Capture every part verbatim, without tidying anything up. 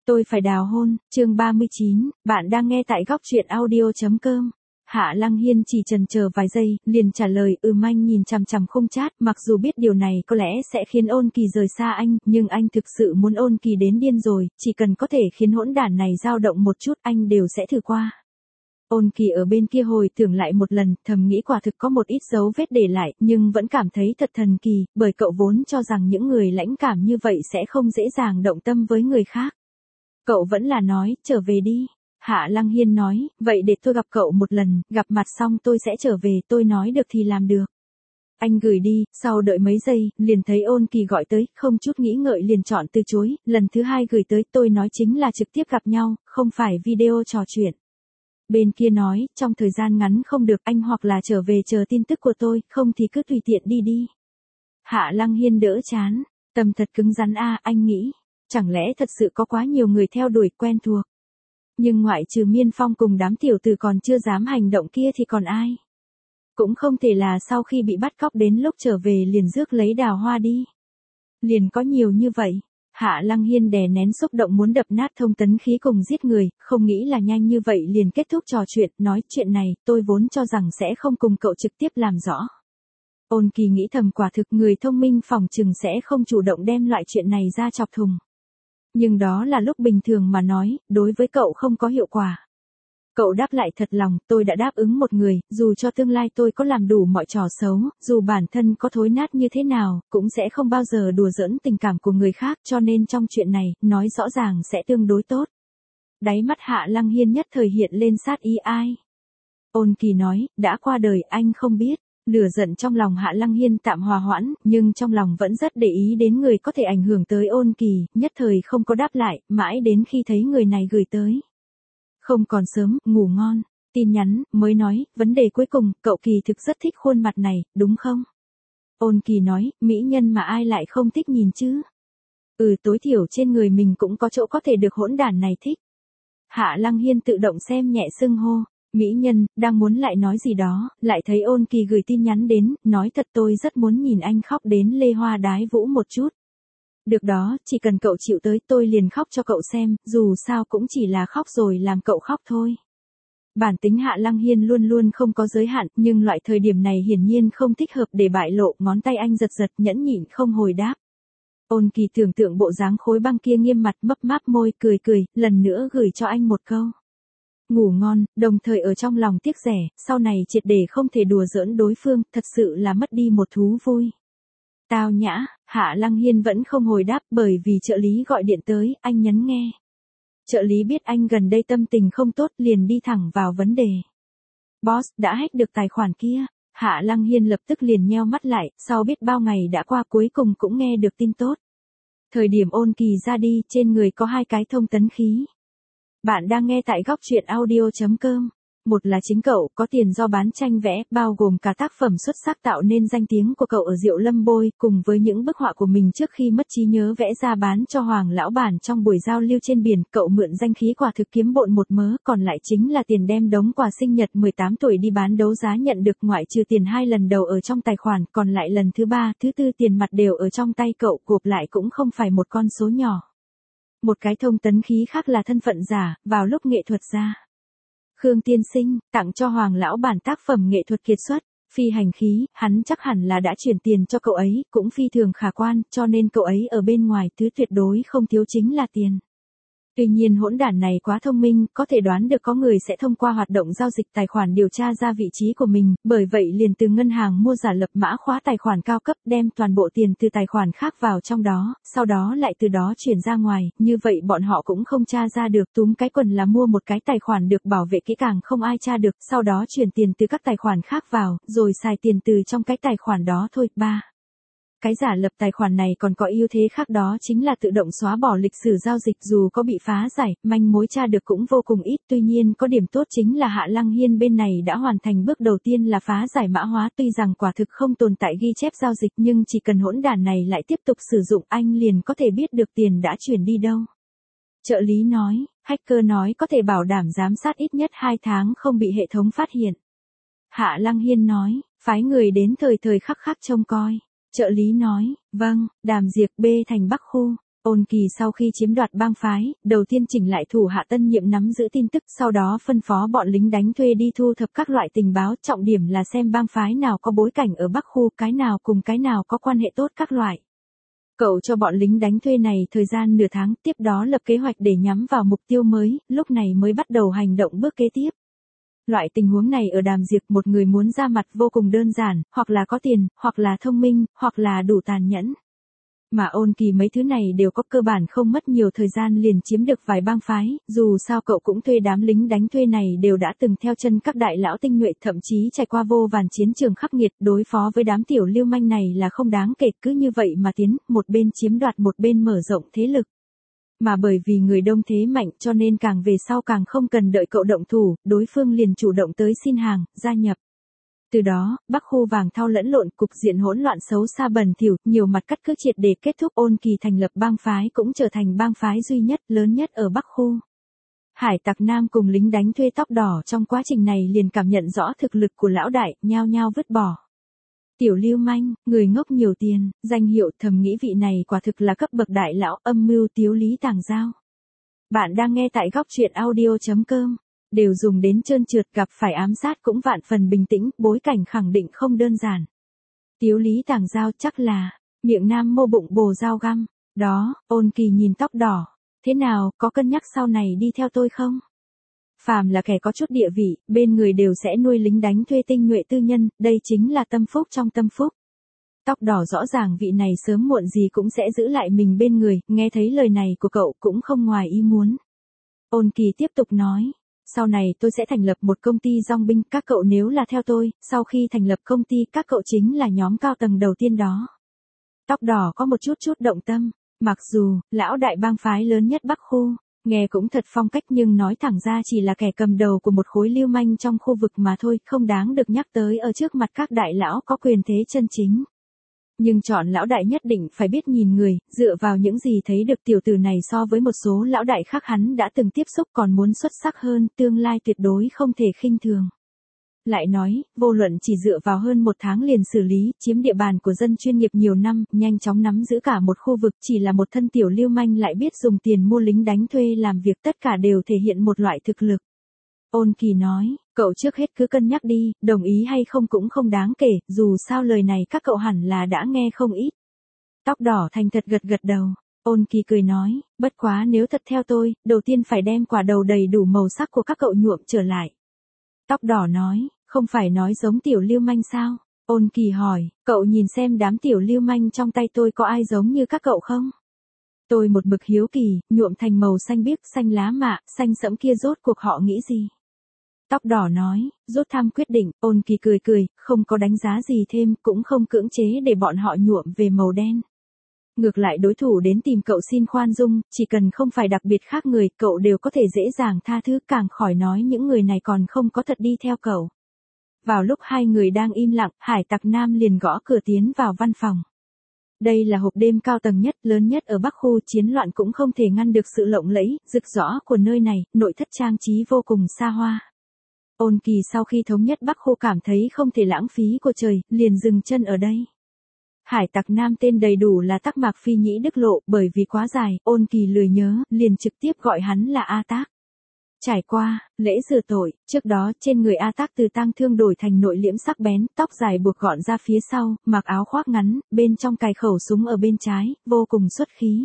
Tôi phải đào hôn, chương ba mươi chín, bạn đang nghe tại góc truyện audio.com. Hạ Lăng Hiên chỉ chần chờ vài giây, liền trả lời ừ anh nhìn chằm chằm khung chat, mặc dù biết điều này có lẽ sẽ khiến Ôn Kỳ rời xa anh, nhưng anh thực sự muốn Ôn Kỳ đến điên rồi, chỉ cần có thể khiến hỗn đản này dao động một chút anh đều sẽ thử qua. Ôn Kỳ ở bên kia hồi tưởng lại một lần, thầm nghĩ quả thực có một ít dấu vết để lại, nhưng vẫn cảm thấy thật thần kỳ, bởi cậu vốn cho rằng những người lãnh cảm như vậy sẽ không dễ dàng động tâm với người khác. Cậu vẫn là nói, trở về đi. Hạ Lăng Hiên nói, vậy để tôi gặp cậu một lần, gặp mặt xong tôi sẽ trở về, tôi nói được thì làm được. Anh gửi đi, sau đợi mấy giây, liền thấy Ôn Kỳ gọi tới, không chút nghĩ ngợi liền chọn từ chối, lần thứ hai gửi tới, tôi nói chính là trực tiếp gặp nhau, không phải video trò chuyện. Bên kia nói, trong thời gian ngắn không được, anh hoặc là trở về chờ tin tức của tôi, không thì cứ tùy tiện đi đi. Hạ Lăng Hiên đỡ chán, tâm thật cứng rắn a, anh nghĩ. Chẳng lẽ thật sự có quá nhiều người theo đuổi quen thuộc. Nhưng ngoại trừ Miên Phong cùng đám tiểu tử còn chưa dám hành động kia thì còn ai. Cũng không thể là sau khi bị bắt cóc đến lúc trở về liền rước lấy đào hoa đi. Liền có nhiều như vậy. Hạ Lăng Hiên đè nén xúc động muốn đập nát thông tấn khí cùng giết người, không nghĩ là nhanh như vậy liền kết thúc trò chuyện, nói chuyện này tôi vốn cho rằng sẽ không cùng cậu trực tiếp làm rõ. Ôn Kỳ nghĩ thầm quả thực người thông minh phỏng chừng sẽ không chủ động đem loại chuyện này ra chọc thùng. Nhưng đó là lúc bình thường mà nói, đối với cậu không có hiệu quả. Cậu đáp lại thật lòng, tôi đã đáp ứng một người, dù cho tương lai tôi có làm đủ mọi trò xấu, dù bản thân có thối nát như thế nào, cũng sẽ không bao giờ đùa giỡn tình cảm của người khác, cho nên trong chuyện này, nói rõ ràng sẽ tương đối tốt. Đáy mắt Hạ Lăng Hiên nhất thời hiện lên sát ý ai. Ôn Kỳ nói, đã qua đời anh không biết. Lửa giận trong lòng Hạ Lăng Hiên tạm hòa hoãn, nhưng trong lòng vẫn rất để ý đến người có thể ảnh hưởng tới Ôn Kỳ, nhất thời không có đáp lại, mãi đến khi thấy người này gửi tới. Không còn sớm, ngủ ngon, tin nhắn, mới nói, vấn đề cuối cùng, cậu Kỳ thực rất thích khuôn mặt này, đúng không? Ôn Kỳ nói, mỹ nhân mà ai lại không thích nhìn chứ? Ừ, tối thiểu trên người mình cũng có chỗ có thể được hỗn đản này thích. Hạ Lăng Hiên tự động xem nhẹ xưng hô. Mỹ nhân, đang muốn lại nói gì đó, lại thấy Ôn Kỳ gửi tin nhắn đến, nói thật tôi rất muốn nhìn anh khóc đến lê hoa đái vũ một chút. Được đó, chỉ cần cậu chịu tới tôi liền khóc cho cậu xem, dù sao cũng chỉ là khóc rồi làm cậu khóc thôi. Bản tính Hạ Lăng Hiên luôn luôn không có giới hạn, nhưng loại thời điểm này hiển nhiên không thích hợp để bại lộ, ngón tay anh giật giật nhẫn nhịn không hồi đáp. Ôn Kỳ tưởng tượng bộ dáng khối băng kia nghiêm mặt mấp máp môi cười cười, lần nữa gửi cho anh một câu. Ngủ ngon, đồng thời ở trong lòng tiếc rẻ, sau này triệt để không thể đùa giỡn đối phương, thật sự là mất đi một thú vui. Tao nhã, Hạ Lăng Hiên vẫn không hồi đáp bởi vì trợ lý gọi điện tới, anh nhấn nghe. Trợ lý biết anh gần đây tâm tình không tốt liền đi thẳng vào vấn đề. Boss, đã hack được tài khoản kia. Hạ Lăng Hiên lập tức liền nheo mắt lại, sau biết bao ngày đã qua cuối cùng cũng nghe được tin tốt. Thời điểm Ôn Kỳ ra đi, trên người có hai cái thông tấn khí. Bạn đang nghe tại góc truyện audio.com. Một là chính cậu có tiền do bán tranh vẽ, bao gồm cả tác phẩm xuất sắc tạo nên danh tiếng của cậu ở Diệu Lâm Bôi, cùng với những bức họa của mình trước khi mất trí nhớ vẽ ra bán cho Hoàng lão bản trong buổi giao lưu trên biển, cậu mượn danh khí quả thực kiếm bộn một mớ, còn lại chính là tiền đem đống quà sinh nhật mười tám tuổi đi bán đấu giá nhận được, ngoại trừ tiền hai lần đầu ở trong tài khoản, còn lại lần thứ ba, thứ tư tiền mặt đều ở trong tay cậu, gộp lại cũng không phải một con số nhỏ. Một cái thông tấn khí khác là thân phận giả, vào lúc nghệ thuật ra. Khương tiên sinh, tặng cho Hoàng lão bản tác phẩm nghệ thuật kiệt xuất, phi hành khí, hắn chắc hẳn là đã chuyển tiền cho cậu ấy, cũng phi thường khả quan, cho nên cậu ấy ở bên ngoài thứ tuyệt đối không thiếu chính là tiền. Tuy nhiên hỗn đản này quá thông minh, có thể đoán được có người sẽ thông qua hoạt động giao dịch tài khoản điều tra ra vị trí của mình, bởi vậy liền từ ngân hàng mua giả lập mã khóa tài khoản cao cấp, đem toàn bộ tiền từ tài khoản khác vào trong đó, sau đó lại từ đó chuyển ra ngoài, như vậy bọn họ cũng không tra ra được, túm cái quần là mua một cái tài khoản được bảo vệ kỹ càng không ai tra được, sau đó chuyển tiền từ các tài khoản khác vào, rồi xài tiền từ trong cái tài khoản đó thôi. ba. Cái giả lập tài khoản này còn có ưu thế khác, đó chính là tự động xóa bỏ lịch sử giao dịch, dù có bị phá giải, manh mối tra được cũng vô cùng ít, tuy nhiên có điểm tốt chính là Hạ Lăng Hiên bên này đã hoàn thành bước đầu tiên là phá giải mã hóa, tuy rằng quả thực không tồn tại ghi chép giao dịch, nhưng chỉ cần hỗn đản này lại tiếp tục sử dụng anh liền có thể biết được tiền đã chuyển đi đâu. Trợ lý nói, hacker nói có thể bảo đảm giám sát ít nhất hai tháng không bị hệ thống phát hiện. Hạ Lăng Hiên nói, phái người đến thời thời khắc khắc trông coi. Trợ lý nói, vâng, Đàm Diệp B thành Bắc khu. Ôn Kỳ sau khi chiếm đoạt bang phái, đầu tiên chỉnh lại thủ hạ tân nhiệm nắm giữ tin tức, sau đó phân phó bọn lính đánh thuê đi thu thập các loại tình báo, trọng điểm là xem bang phái nào có bối cảnh ở Bắc Khu, cái nào cùng cái nào có quan hệ tốt các loại. Cậu cho bọn lính đánh thuê này thời gian nửa tháng, tiếp đó lập kế hoạch để nhắm vào mục tiêu mới, lúc này mới bắt đầu hành động bước kế tiếp. Loại tình huống này ở Đàm Diệp, một người muốn ra mặt vô cùng đơn giản, hoặc là có tiền, hoặc là thông minh, hoặc là đủ tàn nhẫn. Mà Ôn Kỳ mấy thứ này đều có, cơ bản không mất nhiều thời gian liền chiếm được vài bang phái, dù sao cậu cũng thuê đám lính đánh thuê này đều đã từng theo chân các đại lão tinh nhuệ, thậm chí trải qua vô vàn chiến trường khắc nghiệt, đối phó với đám tiểu lưu manh này là không đáng kể, cứ như vậy mà tiến, một bên chiếm đoạt một bên mở rộng thế lực. Mà bởi vì người đông thế mạnh cho nên càng về sau càng không cần đợi cậu động thủ, đối phương liền chủ động tới xin hàng, gia nhập. Từ đó, Bắc Khu vàng thau lẫn lộn, cục diện hỗn loạn xấu xa bẩn thỉu, nhiều mặt cắt cứ triệt để kết thúc. Ôn Kỳ thành lập bang phái cũng trở thành bang phái duy nhất, lớn nhất ở Bắc Khu. Hải tặc Nam cùng lính đánh thuê tóc đỏ trong quá trình này liền cảm nhận rõ thực lực của lão đại, nhao nhao vứt bỏ. Tiểu lưu manh, người ngốc nhiều tiền, danh hiệu, thầm nghĩ vị này quả thực là cấp bậc đại lão, âm mưu tiếu lý tàng dao. Bạn đang nghe tại góc truyện audio chấm com. Đều dùng đến trơn trượt, gặp phải ám sát cũng vạn phần bình tĩnh, bối cảnh khẳng định không đơn giản. Tiếu lý tàng dao chắc là, miệng nam mô bụng bồ dao găm. Đó, Ôn Kỳ nhìn tóc đỏ. Thế nào, có cân nhắc sau này đi theo tôi không? Phàm là kẻ có chút địa vị, bên người đều sẽ nuôi lính đánh thuê tinh nhuệ tư nhân, đây chính là tâm phúc trong tâm phúc. Tóc đỏ rõ ràng vị này sớm muộn gì cũng sẽ giữ lại mình bên người, nghe thấy lời này của cậu cũng không ngoài ý muốn. Ôn Kỳ tiếp tục nói. Sau này tôi sẽ thành lập một công ty dong binh, các cậu nếu là theo tôi, sau khi thành lập công ty các cậu chính là nhóm cao tầng đầu tiên đó. Tóc đỏ có một chút chút động tâm, mặc dù, lão đại bang phái lớn nhất Bắc Khu, nghe cũng thật phong cách nhưng nói thẳng ra chỉ là kẻ cầm đầu của một khối lưu manh trong khu vực mà thôi, không đáng được nhắc tới ở trước mặt các đại lão có quyền thế chân chính. Nhưng chọn lão đại nhất định phải biết nhìn người, dựa vào những gì thấy được tiểu tử này so với một số lão đại khác hắn đã từng tiếp xúc còn muốn xuất sắc hơn, tương lai tuyệt đối không thể khinh thường. Lại nói, vô luận chỉ dựa vào hơn một tháng liền xử lý, chiếm địa bàn của dân chuyên nghiệp nhiều năm, nhanh chóng nắm giữ cả một khu vực, chỉ là một thân tiểu lưu manh lại biết dùng tiền mua lính đánh thuê làm việc, tất cả đều thể hiện một loại thực lực. Ôn Kỳ nói, cậu trước hết cứ cân nhắc đi, đồng ý hay không cũng không đáng kể, dù sao lời này các cậu hẳn là đã nghe không ít. Tóc đỏ thành thật gật gật đầu. Ôn Kỳ cười nói, bất quá nếu thật theo tôi, đầu tiên phải đem quả đầu đầy đủ màu sắc của các cậu nhuộm trở lại. Tóc đỏ nói, không phải nói giống tiểu lưu manh sao? Ôn Kỳ hỏi, cậu nhìn xem đám tiểu lưu manh trong tay tôi có ai giống như các cậu không? Tôi một mực hiếu kỳ, nhuộm thành màu xanh biếc, xanh lá mạ, xanh sẫm kia rốt cuộc họ nghĩ gì? Tóc đỏ nói, rút thăm quyết định. Ôn Kỳ cười cười, không có đánh giá gì thêm, cũng không cưỡng chế để bọn họ nhuộm về màu đen. Ngược lại đối thủ đến tìm cậu xin khoan dung, chỉ cần không phải đặc biệt khác người, cậu đều có thể dễ dàng tha thứ, càng khỏi nói những người này còn không có thật đi theo cậu. Vào lúc hai người đang im lặng, Hải tặc Nam liền gõ cửa tiến vào văn phòng. Đây là hộp đêm cao tầng nhất, lớn nhất ở Bắc Khu, chiến loạn cũng không thể ngăn được sự lộng lẫy, rực rỡ của nơi này, nội thất trang trí vô cùng xa hoa. Ôn Kỳ sau khi thống nhất Bắc Khu cảm thấy không thể lãng phí của trời, liền dừng chân ở đây. Hải tặc Nam tên đầy đủ là Tắc Mạc Phi Nhĩ Đức Lộ, bởi vì quá dài, Ôn Kỳ lười nhớ, liền trực tiếp gọi hắn là A Tác. Trải qua, lễ rửa tội, trước đó trên người A Tác từ tang thương đổi thành nội liễm sắc bén, tóc dài buộc gọn ra phía sau, mặc áo khoác ngắn, bên trong cài khẩu súng ở bên trái, vô cùng xuất khí.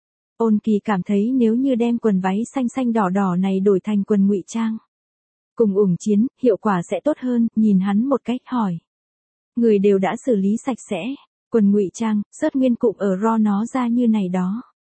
Ôn Kỳ cảm thấy nếu như đem quần váy xanh xanh đỏ đỏ này đổi thành quần ngụy trang, cùng ủng chiến, hiệu quả sẽ tốt hơn, nhìn hắn một cách hỏi. Người đều đã xử lý sạch sẽ, quần ngụy trang, sớt nguyên cụm ở ro nó ra như này đó.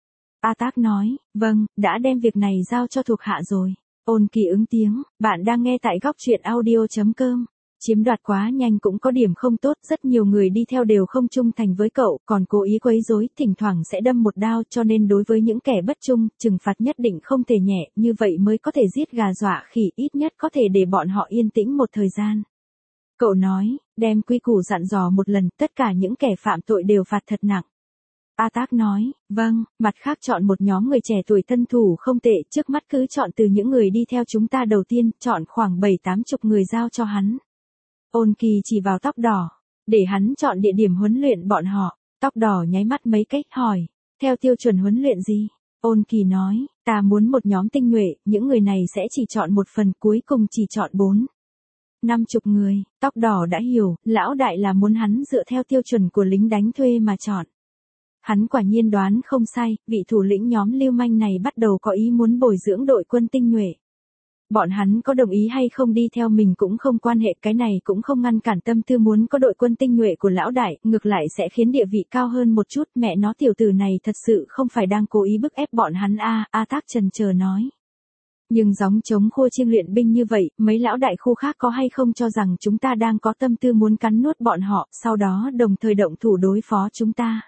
A Tác nói, vâng, đã đem việc này giao cho thuộc hạ rồi. Ôn Kỳ ứng tiếng, bạn đang nghe tại góc truyện audio chấm com. Chiếm đoạt quá nhanh cũng có điểm không tốt, rất nhiều người đi theo đều không trung thành với cậu, còn cố ý quấy rối, thỉnh thoảng sẽ đâm một đao, cho nên đối với những kẻ bất trung, trừng phạt nhất định không thể nhẹ, như vậy mới có thể giết gà dọa khỉ, ít nhất có thể để bọn họ yên tĩnh một thời gian. Cậu nói, đem quy củ dặn dò một lần, tất cả những kẻ phạm tội đều phạt thật nặng. A Tác nói, vâng, mặt khác chọn một nhóm người trẻ tuổi tân thủ không tệ, trước mắt cứ chọn từ những người đi theo chúng ta đầu tiên, chọn khoảng bảy tám chục người giao cho hắn. Ôn Kỳ chỉ vào tóc đỏ, để hắn chọn địa điểm huấn luyện bọn họ. Tóc đỏ nháy mắt mấy cách hỏi, Theo tiêu chuẩn huấn luyện gì? Ôn Kỳ nói, ta muốn một nhóm tinh nhuệ, những người này sẽ chỉ chọn một phần, cuối cùng chỉ chọn bốn. Năm chục người, tóc đỏ đã hiểu, lão đại là muốn hắn dựa theo tiêu chuẩn của lính đánh thuê mà chọn. Hắn quả nhiên đoán không sai, vị thủ lĩnh nhóm lưu manh này bắt đầu có ý muốn bồi dưỡng đội quân tinh nhuệ. Bọn hắn có đồng ý hay không đi theo mình cũng không quan hệ, cái này cũng không ngăn cản tâm tư muốn có đội quân tinh nhuệ của lão đại, ngược lại sẽ khiến địa vị cao hơn một chút, mẹ nó tiểu tử này thật sự không phải đang cố ý bức ép bọn hắn a, A Tác chần chờ nói. Nhưng gióng trống khua chiêng luyện binh như vậy, mấy lão đại khu khác có hay không cho rằng chúng ta đang có tâm tư muốn cắn nuốt bọn họ, sau đó đồng thời động thủ đối phó chúng ta.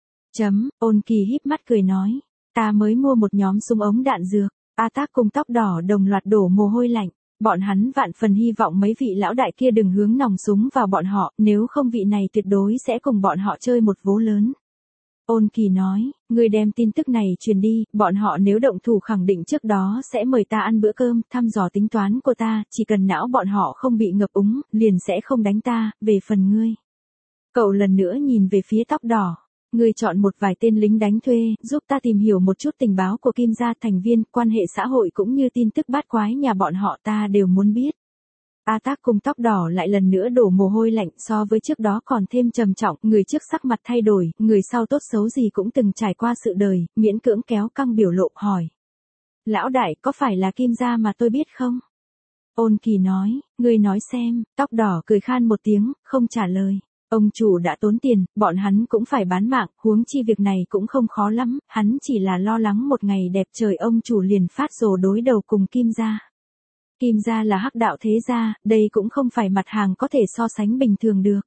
Chấm, Ôn Kỳ híp mắt cười nói, ta mới mua một nhóm súng ống đạn dược. A Tác cùng tóc đỏ đồng loạt đổ mồ hôi lạnh, bọn hắn vạn phần hy vọng mấy vị lão đại kia đừng hướng nòng súng vào bọn họ, nếu không vị này tuyệt đối sẽ cùng bọn họ chơi một vố lớn. Ôn Kỳ nói, người đem tin tức này truyền đi, bọn họ nếu động thủ khẳng định trước đó sẽ mời ta ăn bữa cơm, thăm dò tính toán của ta, chỉ cần não bọn họ không bị ngập úng, liền sẽ không đánh ta, về phần ngươi. Cậu lần nữa nhìn về phía tóc đỏ. Ngươi chọn một vài tên lính đánh thuê, giúp ta tìm hiểu một chút tình báo của Kim gia, thành viên, quan hệ xã hội cũng như tin tức bát quái nhà bọn họ ta đều muốn biết. A Tác cùng tóc đỏ lại lần nữa đổ mồ hôi lạnh, so với trước đó còn thêm trầm trọng, người trước sắc mặt thay đổi, người sau tốt xấu gì cũng từng trải qua sự đời, miễn cưỡng kéo căng biểu lộ hỏi. Lão đại, có phải là Kim gia mà tôi biết không? Ôn Kỳ nói, ngươi nói xem, tóc đỏ cười khan một tiếng, không trả lời. Ông chủ đã tốn tiền, bọn hắn cũng phải bán mạng, huống chi việc này cũng không khó lắm, hắn chỉ là lo lắng một ngày đẹp trời ông chủ liền phát rồ đối đầu cùng Kim gia. Kim gia là hắc đạo thế gia, đây cũng không phải mặt hàng có thể so sánh bình thường được.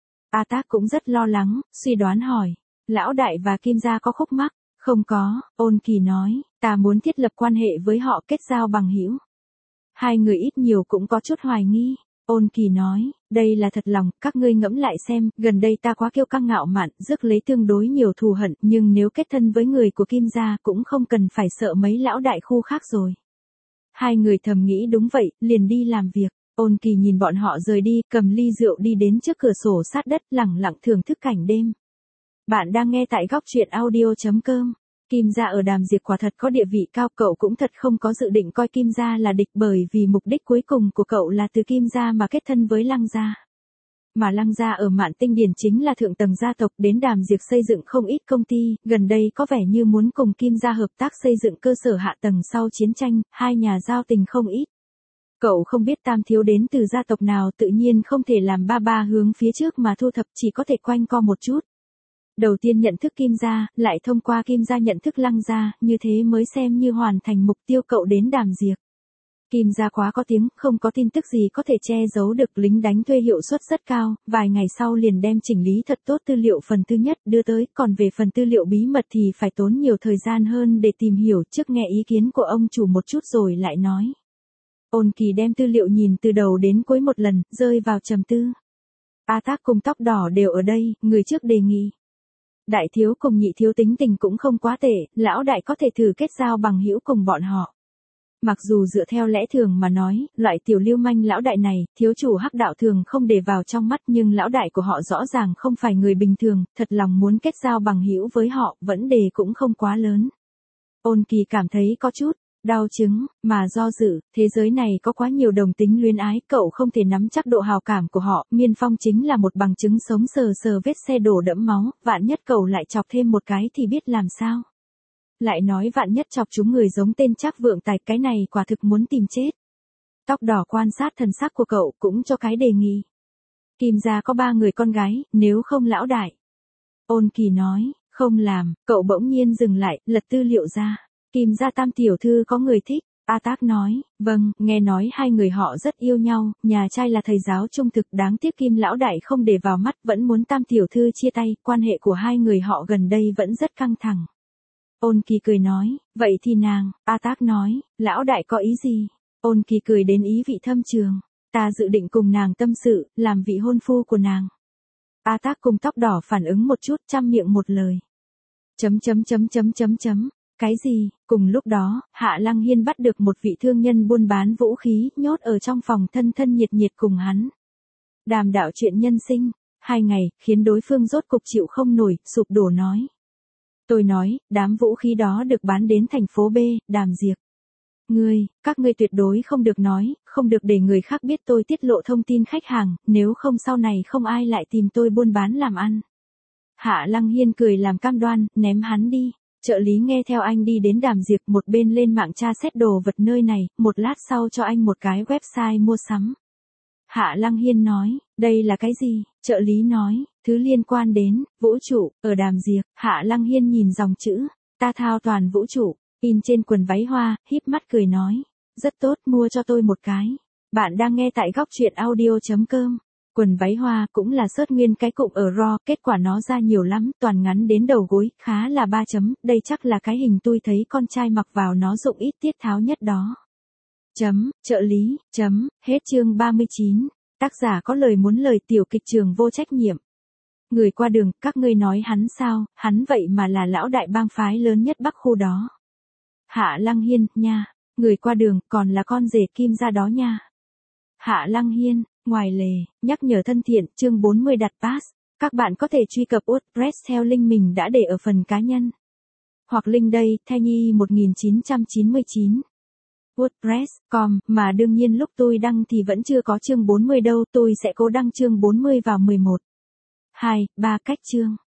A Tác cũng rất lo lắng, suy đoán hỏi, lão đại và Kim gia có khúc mắc? Không có, Ôn Kỳ nói, ta muốn thiết lập quan hệ với họ, kết giao bằng hữu. Hai người ít nhiều cũng có chút hoài nghi. Ôn Kỳ nói, đây là thật lòng, các ngươi ngẫm lại xem, gần đây ta quá kiêu căng ngạo mạn, rước lấy tương đối nhiều thù hận, nhưng nếu kết thân với người của Kim gia cũng không cần phải sợ mấy lão đại khu khác rồi. Hai người thầm nghĩ đúng vậy, liền đi làm việc. Ôn Kỳ nhìn bọn họ rời đi, cầm ly rượu đi đến trước cửa sổ sát đất, lẳng lặng thưởng thức cảnh đêm. Bạn đang nghe tại góc truyện audio chấm com. Kim gia ở Đàm Diệp quả thật có địa vị cao, cậu cũng thật không có dự định coi Kim gia là địch, bởi vì mục đích cuối cùng của cậu là từ Kim gia mà kết thân với Lăng gia. Mà Lăng gia ở Mạn Tinh Điền chính là thượng tầng gia tộc, đến Đàm Diệp xây dựng không ít công ty, gần đây có vẻ như muốn cùng Kim gia hợp tác xây dựng cơ sở hạ tầng sau chiến tranh, hai nhà giao tình không ít. Cậu không biết Tam thiếu đến từ gia tộc nào, tự nhiên không thể làm ba ba hướng phía trước mà thu thập, chỉ có thể quanh co một chút. Đầu tiên nhận thức Kim gia, lại thông qua Kim gia nhận thức Lăng gia, như thế mới xem như hoàn thành mục tiêu cậu đến Đàm Diệp. Kim gia quá có tiếng, không có tin tức gì có thể che giấu được, lính đánh thuê hiệu suất rất cao, vài ngày sau liền đem chỉnh lý thật tốt tư liệu phần thứ nhất đưa tới, còn về phần tư liệu bí mật thì phải tốn nhiều thời gian hơn để tìm hiểu, trước nghe ý kiến của ông chủ một chút rồi lại nói. Ôn Kỳ đem tư liệu nhìn từ đầu đến cuối một lần, rơi vào trầm tư. A Tác cùng tóc đỏ đều ở đây, người trước đề nghị. Đại thiếu cùng nhị thiếu tính tình cũng không quá tệ, lão đại có thể thử kết giao bằng hữu cùng bọn họ. Mặc dù dựa theo lẽ thường mà nói, loại tiểu lưu manh lão đại này, thiếu chủ hắc đạo thường không để vào trong mắt, nhưng lão đại của họ rõ ràng không phải người bình thường, thật lòng muốn kết giao bằng hữu với họ, vấn đề cũng không quá lớn. Ôn Kỳ cảm thấy có chút đau chứng, mà do dự, thế giới này có quá nhiều đồng tính luyến ái, cậu không thể nắm chắc độ hào cảm của họ, Miên Phong chính là một bằng chứng sống sờ sờ vết xe đổ đẫm máu, vạn nhất cậu lại chọc thêm một cái thì biết làm sao. Lại nói vạn nhất chọc chúng người giống tên Trác Vượng Tài, cái này quả thực muốn tìm chết. Tóc đỏ quan sát thần sắc của cậu cũng cho cái đề nghị. Kim gia có ba người con gái, nếu không lão đại. Ôn Kỳ nói, không làm, cậu bỗng nhiên dừng lại, lật tư liệu ra. Kim gia tam tiểu thư có người thích. A Tác nói, vâng, nghe nói hai người họ rất yêu nhau, nhà trai là thầy giáo trung thực, đáng tiếc Kim lão đại không để vào mắt, vẫn muốn tam tiểu thư chia tay, quan hệ của hai người họ gần đây vẫn rất căng thẳng. Ôn Kỳ cười nói, vậy thì nàng, A Tác nói, lão đại có ý gì? Ôn Kỳ cười đến ý vị thâm trường, ta dự định cùng nàng tâm sự, làm vị hôn phu của nàng. A Tác cùng tóc đỏ phản ứng một chút, trăm miệng một lời. Chấm chấm chấm chấm chấm chấm. Cái gì? Cùng lúc đó, Hạ Lăng Hiên bắt được một vị thương nhân buôn bán vũ khí, nhốt ở trong phòng, thân thân nhiệt nhiệt cùng hắn. Đàm đạo chuyện nhân sinh, hai ngày, khiến đối phương rốt cục chịu không nổi, sụp đổ nói. Tôi nói, đám vũ khí đó được bán đến thành phố B, Đàm Diệp. Ngươi, các ngươi tuyệt đối không được nói, không được để người khác biết tôi tiết lộ thông tin khách hàng, nếu không sau này không ai lại tìm tôi buôn bán làm ăn. Hạ Lăng Hiên cười làm cam đoan, ném hắn đi. Trợ lý nghe theo anh đi đến Đàm Diệp, một bên lên mạng tra xét đồ vật nơi này, một lát sau cho anh một cái website mua sắm. Hạ Lăng Hiên nói, đây là cái gì? Trợ lý nói, thứ liên quan đến vũ trụ, ở Đàm Diệp. Hạ Lăng Hiên nhìn dòng chữ, ta thao toàn vũ trụ, in trên quần váy hoa, híp mắt cười nói, rất tốt, mua cho tôi một cái. Bạn đang nghe tại góc truyện audio.com. Quần váy hoa cũng là search nguyên cái cụm ở raw, kết quả nó ra nhiều lắm, toàn ngắn đến đầu gối, khá là ba chấm, đây chắc là cái hình tôi thấy con trai mặc vào nó dụng ít tiết tháo nhất đó. Chấm, trợ lý, chấm, hết chương ba mươi chín. Tác giả có lời muốn lời tiểu kịch trường vô trách nhiệm. Người qua đường, các ngươi nói hắn sao, hắn vậy mà là lão đại bang phái lớn nhất Bắc khu đó. Hạ Lăng Hiên, nha, người qua đường, còn là con rể Kim gia đó nha. Hạ Lăng Hiên, ngoài lề, nhắc nhở thân thiện, chương bốn mươi đặt pass. Các bạn có thể truy cập WordPress theo link mình đã để ở phần cá nhân. Hoặc link đây, Thanh Nhi một nghìn chín trăm chín mươi chín. WordPress chấm com, mà đương nhiên lúc tôi đăng thì vẫn chưa có chương bốn mươi đâu, tôi sẽ cố đăng chương bốn mươi vào mười một, hai, ba cách chương.